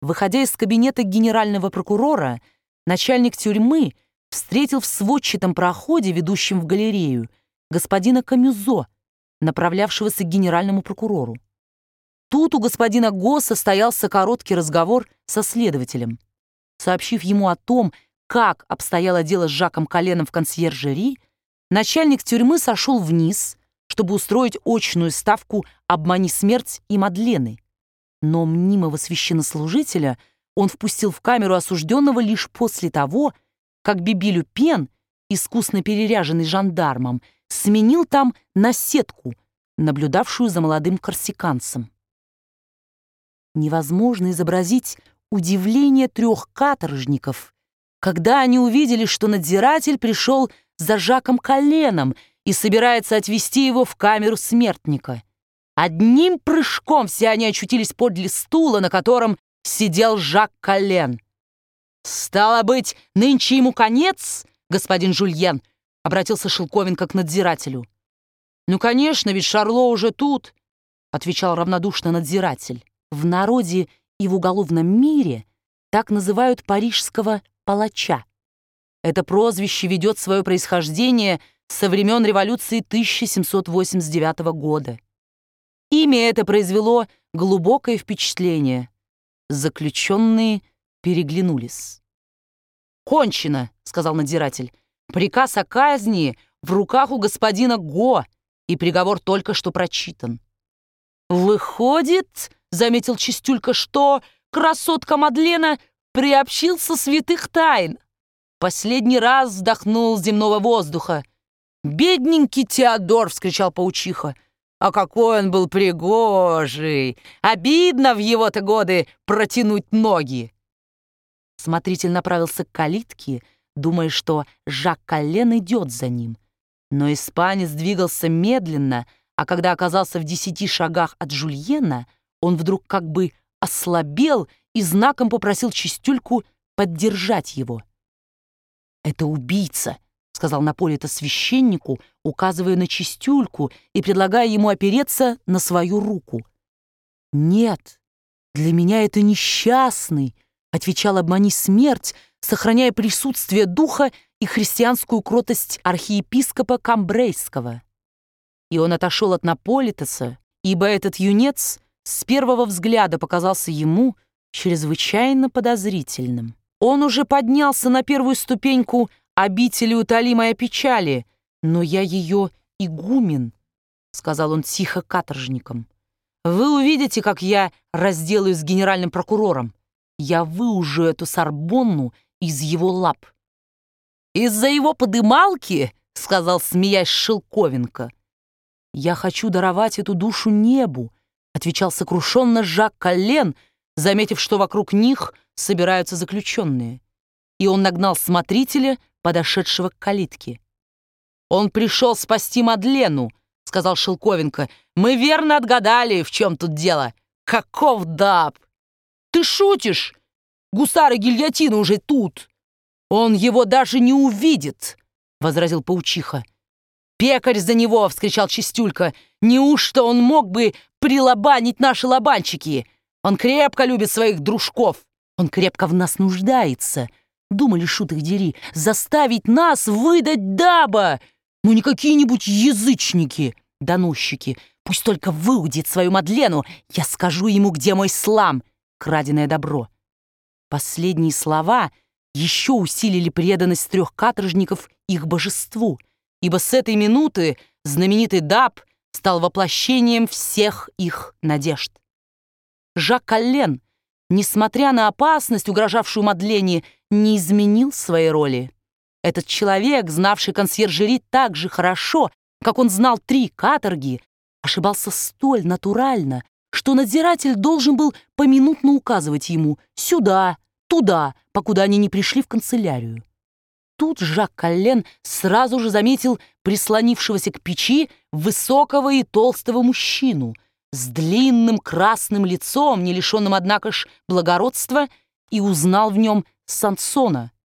Выходя из кабинета генерального прокурора, начальник тюрьмы встретил в сводчатом проходе, ведущем в галерею, господина Камюзо, направлявшегося к генеральному прокурору. Тут у господина Го состоялся короткий разговор со следователем. Сообщив ему о том, как обстояло дело с Жаком Колленом в консьержери, начальник тюрьмы сошел вниз, чтобы устроить очную ставку «Обмани смерть» и Мадлены. Но мнимого священнослужителя он впустил в камеру осужденного лишь после того, как Биби Люпен, искусно переряженный жандармом, сменил там наседку, наблюдавшую за молодым корсиканцем. Невозможно изобразить удивление 3 каторжников, когда они увидели, что надзиратель пришел за Жаком Колленом и собирается отвезти его в камеру смертника. Одним прыжком все они очутились подле стула, на котором сидел Жак Коллен. «Стало быть, нынче ему конец, господин Жульен?» — обратился Шелковенко к надзирателю. «Ну, конечно, ведь Шарло уже тут», — отвечал равнодушно надзиратель. В народе и в уголовном мире так называют парижского палача. Это прозвище ведет свое происхождение со времен революции 1789 года. Имя это произвело глубокое впечатление. Заключенные переглянулись. «Кончено», — сказал надзиратель. «Приказ о казни в руках у господина Го, и приговор только что прочитан». «Выходит, — заметил Чистюлька, — что красотка Мадлена приобщился святых тайн. Последний раз вдохнул земного воздуха. «Бедненький Теодор!» — вскричал паучиха. «А какой он был пригожий! Обидно в его-то годы протянуть ноги!» Смотритель направился к калитке, думая, что Жак Коллен идет за ним. Но испанец двигался медленно, а когда оказался в 10 шагах от Жульена, он вдруг как бы ослабел и знаком попросил Чистюльку поддержать его. «Это убийца», — сказал Наполито священнику, указывая на Чистюльку и предлагая ему опереться на свою руку. «Нет, для меня это несчастный», — отвечал «Обмани смерть», сохраняя присутствие духа и христианскую кротость архиепископа Камбрейского. И он отошел от Наполитоса, ибо этот юнец с первого взгляда показался ему чрезвычайно подозрительным. Он уже поднялся на первую ступеньку обители утолимой печали, но я ее игумен, — сказал он тихо каторжникам. Вы увидите, как я разделаюсь с генеральным прокурором. Я выужу эту Сорбонну из его лап. «Из-за его подымалки, — сказал, смеясь, Шелковенко. Я хочу даровать эту душу небу, — отвечал сокрушенно Жак Коллен, заметив, что вокруг них собираются заключенные. И он нагнал смотрителя, подошедшего к калитке. «Он пришел спасти Мадлену, — сказал Шелковенко. Мы верно отгадали, в чем тут дело. Каков даб! Ты шутишь? Гусары гильотины уже тут. Он его даже не увидит, — возразил паучиха. «Пекарь за него!» — вскричал Чистюлька. «Неужто он мог бы прилобанить наши лобанчики? Он крепко любит своих дружков. Он крепко в нас нуждается. Думали, шут их дери, заставить нас выдать даба. Мы не какие-нибудь язычники, доносчики. Пусть только выудит свою Мадлену, я скажу ему, где мой слам, краденое добро». Последние слова еще усилили преданность 3 каторжников их божеству, ибо с этой минуты знаменитый даб стал воплощением всех их надежд. Жак Коллен, несмотря на опасность, угрожавшую Мадлене, не изменил своей роли. Этот человек, знавший консьержери так же хорошо, как он знал 3 каторги, ошибался столь натурально, что надзиратель должен был поминутно указывать ему сюда, туда, покуда они не пришли в канцелярию. Тут Жак Коллен сразу же заметил прислонившегося к печи высокого и толстого мужчину с длинным красным лицом, не лишенным, однако ж, благородства, и узнал в нем Сансона,